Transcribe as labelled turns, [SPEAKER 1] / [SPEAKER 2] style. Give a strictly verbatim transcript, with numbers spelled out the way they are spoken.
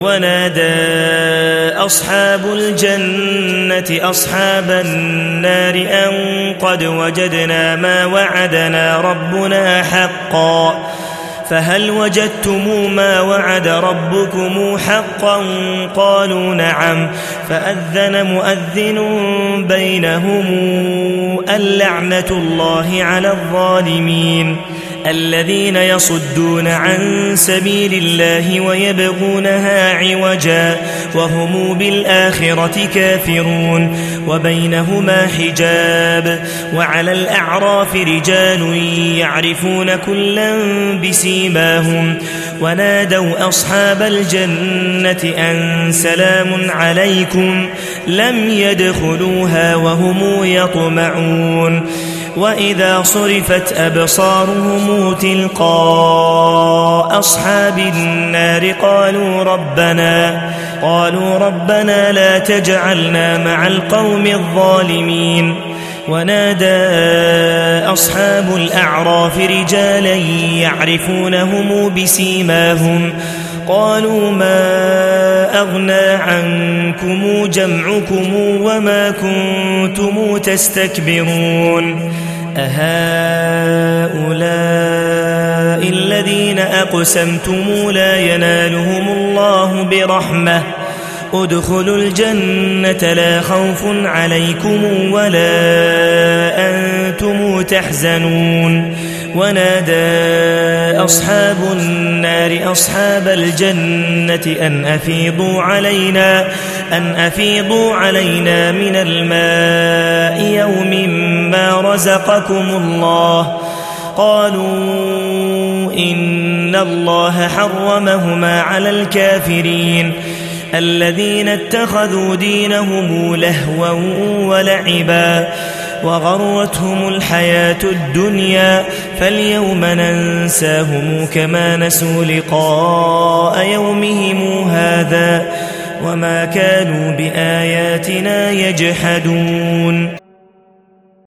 [SPEAKER 1] ونادى أصحاب الجنة أصحاب النار أن قد وجدنا ما وعدنا ربنا حقا فهل وجدتم ما وعد ربكم حقا قالوا نعم فأذن مؤذن بينهم اللعنة الله على الظالمين الذين يصدون عن سبيل الله ويبغونها عوجا وهم بالآخرة كافرون وبينهما حجاب وعلى الأعراف رجال يعرفون كلا بسيماهم ونادوا أصحاب الجنة أن سلام عليكم لم يدخلوها وهم يطمعون وإذا صرفت أبصارهم تلقاء أصحاب النار قالوا ربنا قالوا ربنا لا تجعلنا مع القوم الظالمين ونادى أصحاب الأعراف رجالا يعرفونهم بسيماهم قالوا ما أغنى عنكم جمعكم وما كنتم تستكبرون أهؤلاء الذين أقسمتم لا ينالهم الله برحمة ادخلوا الجنة لا خوف عليكم ولا أنتم تحزنون ونادى أصحاب النار أصحاب الجنة أن أفيضوا علينا أن أفيضوا علينا من الماء يوم ما رزقكم الله قالوا إن الله حرمهما على الكافرين الذين اتخذوا دينهم لهوا ولعبا وغرتهم الحياة الدنيا فاليوم ننساهم كما نسوا لقاء يومهم هذا وما كانوا بآياتنا يجحدون